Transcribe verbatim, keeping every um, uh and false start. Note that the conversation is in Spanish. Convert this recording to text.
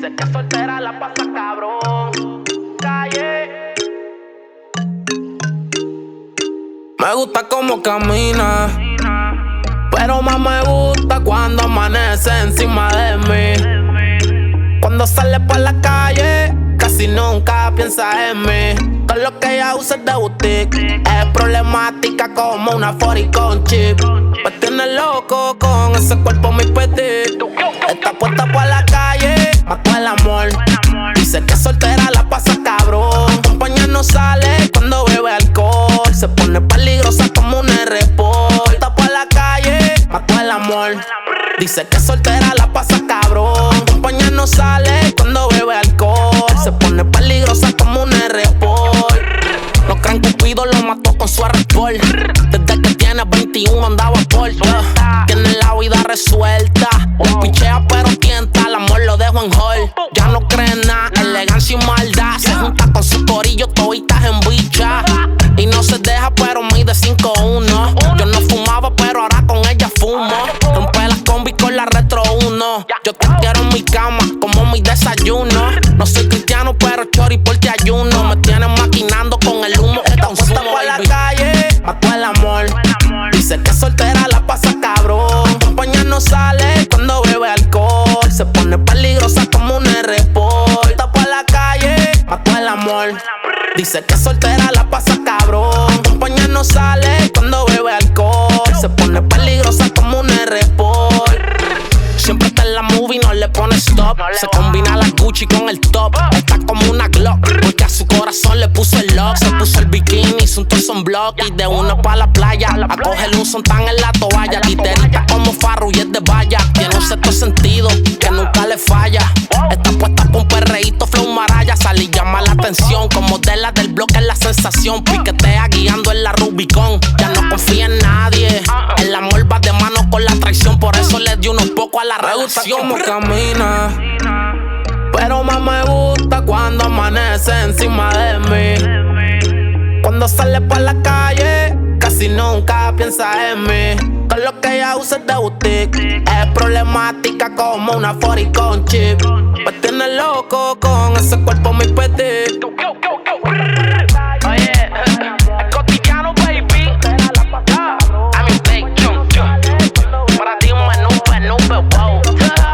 Dice que soltera la pasa cabrón. Calle. Me gusta cómo camina, pero más me gusta cuando amanece encima de mí. Cuando sale por la calle, casi nunca piensa en mí. Todo lo que ella usa es de boutique. Es problemática como una cuarenta con chip. Me tiene loco con ese cuerpo muy petit. Está puesta por la calle, mató el amor. Dice que soltera la pasa cabrón. Compañía no sale cuando bebe alcohol. Se pone peligrosa como un R-Pol. Está por la calle, mató el amor. Dice que soltera la pasa cabrón. Compañía no sale cuando bebe alcohol. Se pone peligrosa como un R-Pol. Los creen Cupido lo mató con su R-Pol. Desde que tiene veintiuno andaba por uh, tiene la vida resuelta. Un pichea pero tienta, el amor lo dejo en hall. Ya no cree en nada, elegancia y maldad. Se junta con su corillo, toditas en bicha. Y no se deja pero mide cinco uno. Yo no fumaba pero ahora con ella fumo. Rompe las combi con la retro uno. Yo te quiero en mi cama como mi desayuno. No soy cristiano pero chori por ti ayuno. Me tienen maquinando con el humo que consumo. Por la calle, mató el amor. Dice que soltera la pasa cabrón. Compañía no sale cuando bebe alcohol. Se pone peligrosa como un R-Pol. Está por la calle, mató el amor. Dice que soltera la pasa cabrón. Compañía no sale cuando bebe alcohol. Se pone peligrosa como un R-Pol. Siempre está en la movie, no le pone stop. Se combina la Gucci con el top. Está como una Glock, porque a su corazón le puso el lock. Se puso el bikini, hizo un torso en block. Y de una pa' la playa, a coger un sontán en la toalla. Literita como Farru y es de valla. Tiene un sexto sentido que nunca le falla. Está puesta pa' un perreíto, flow maraya. Sale y llama la atención, como de la del bloque es la sensación. Piquetea guiando en la Rubicon. Ya no confía en nadie. El amor va de mano con la traición. Por eso le dio unos pocos a la relación. Me gusta cómo camina, pero más me gusta cuando amanece encima de mí. Cuando sale por la calle, casi nunca piensa en mí. Todo lo que ella usa es de boutique. Es problemática como una cuarenta con chip. Me tiene loco con ese cuerpo muy petit. Oye, es cotidiano, baby. I'm in big chunk. Para ti un menú, menú, wow.